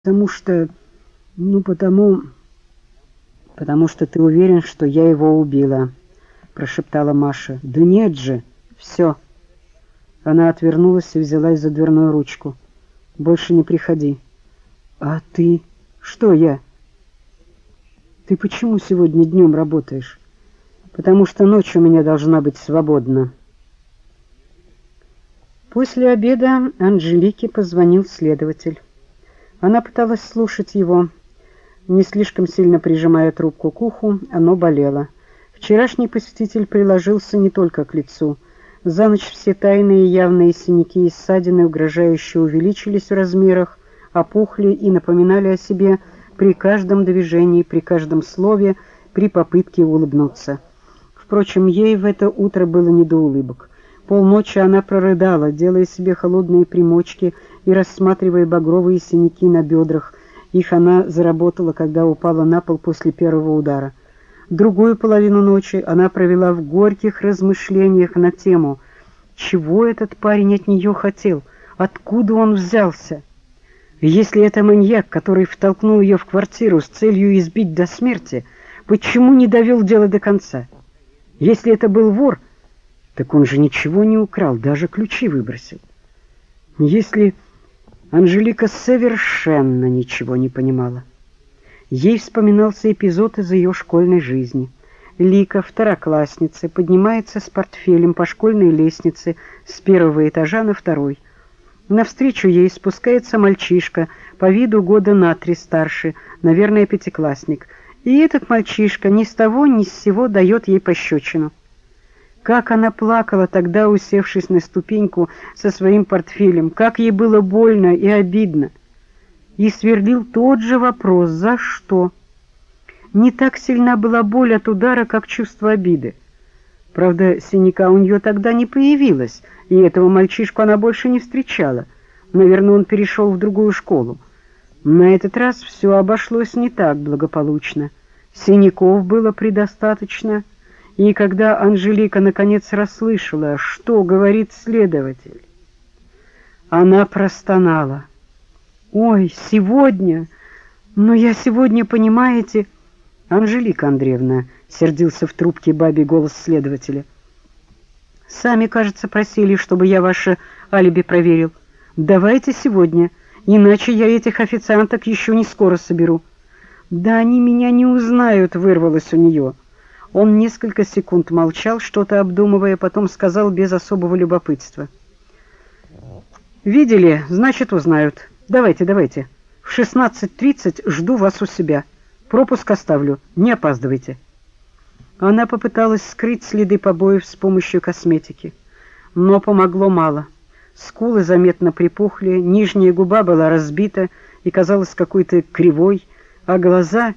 Потому что, ну, потому что ты уверен, что я его убила, прошептала Маша. Да нет же, все. Она отвернулась и взялась за дверную ручку. Больше не приходи. А ты? Что я? Ты почему сегодня днем работаешь? Потому что ночь у меня должна быть свободна. После обеда Анжелике позвонил следователь. Она пыталась слушать его, не слишком сильно прижимая трубку к уху, оно болело. Вчерашний посетитель приложился не только к лицу. За ночь все тайные и явные синяки и ссадины угрожающе увеличились в размерах, опухли и напоминали о себе при каждом движении, при каждом слове, при попытке улыбнуться. Впрочем, ей в это утро было не до улыбок. Полночи она прорыдала, делая себе холодные примочки и рассматривая багровые синяки на бедрах. Их она заработала, когда упала на пол после первого удара. Другую половину ночи она провела в горьких размышлениях на тему, чего этот парень от нее хотел, откуда он взялся. Если это маньяк, который втолкнул ее в квартиру с целью избить до смерти, почему не довел дело до конца? Если это был вор, так он же ничего не украл, даже ключи выбросил. Если... Анжелика совершенно ничего не понимала. Ей вспоминался эпизод из ее школьной жизни. Лика, второклассница, поднимается с портфелем по школьной лестнице с первого этажа на второй. Навстречу ей спускается мальчишка, по виду года на 3 старше, наверное, пятиклассник. И этот мальчишка ни с того ни с сего дает ей пощечину. Как она плакала тогда, усевшись на ступеньку со своим портфелем, как ей было больно и обидно. И сверлил тот же вопрос: за что? Не так сильна была боль от удара, как чувство обиды. Правда, синяка у нее тогда не появилось, и этого мальчишку она больше не встречала. Наверное, он перешел в другую школу. На этот раз все обошлось не так благополучно. Синяков было предостаточно. И когда Анжелика наконец расслышала, что говорит следователь, она простонала. «Ой, сегодня? Но я сегодня, понимаете...» «Анжелика Андреевна», — сердился в трубке бабий голос следователя, «сами, кажется, просили, чтобы я ваше алиби проверил. Давайте сегодня, иначе я этих официанток еще не скоро соберу». «Да они меня не узнают», — вырвалось у нее. Он несколько секунд молчал, что-то обдумывая, потом сказал без особого любопытства: «Видели, значит, узнают. Давайте, давайте. В 16:30 жду вас у себя. Пропуск оставлю, не опаздывайте». Она попыталась скрыть следы побоев с помощью косметики, но помогло мало. Скулы заметно припухли, нижняя губа была разбита и казалась какой-то кривой, а глаза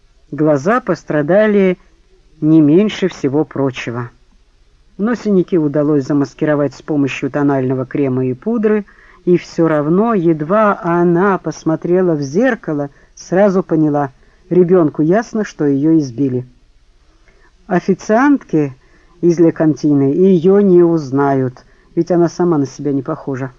пострадали не меньше всего прочего. Но синяки удалось замаскировать с помощью тонального крема и пудры, и все равно, едва она посмотрела в зеркало, сразу поняла: ребенку ясно, что ее избили. Официантки из Лекантины ее не узнают, ведь она сама на себя не похожа.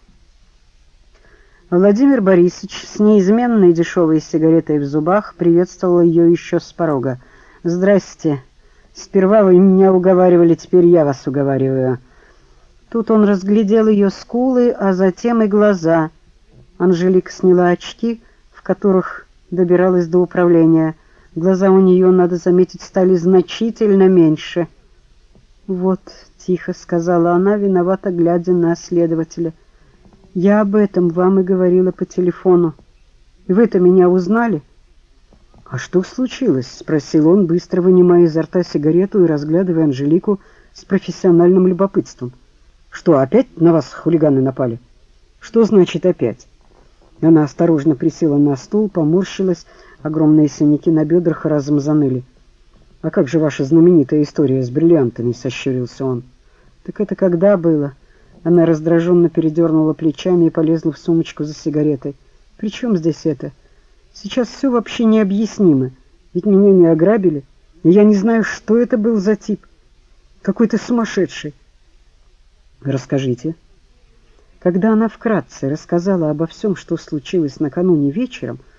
Владимир Борисович с неизменной дешевой сигаретой в зубах приветствовал ее еще с порога. «Здрасте. Сперва вы меня уговаривали, теперь я вас уговариваю». Тут он разглядел ее скулы, а затем и глаза. Анжелика сняла очки, в которых добиралась до управления. Глаза у нее, надо заметить, стали значительно меньше. «Вот», — тихо сказала она, виновато глядя на следователя, — «я об этом вам и говорила по телефону. Вы-то меня узнали?» «А что случилось?» — спросил он, быстро вынимая изо рта сигарету и разглядывая Анжелику с профессиональным любопытством. «Что, опять на вас хулиганы напали?» «Что значит опять?» Она осторожно присела на стул, поморщилась, огромные синяки на бедрах разом заныли. «А как же ваша знаменитая история с бриллиантами?» — сощурился он. «Так это когда было?» Она раздраженно передернула плечами и полезла в сумочку за сигаретой. «При чем здесь это? Сейчас все вообще необъяснимо. Ведь меня не ограбили, и я не знаю, что это был за тип. Какой-то сумасшедший». «Расскажите». Когда она вкратце рассказала обо всем, что случилось накануне вечером,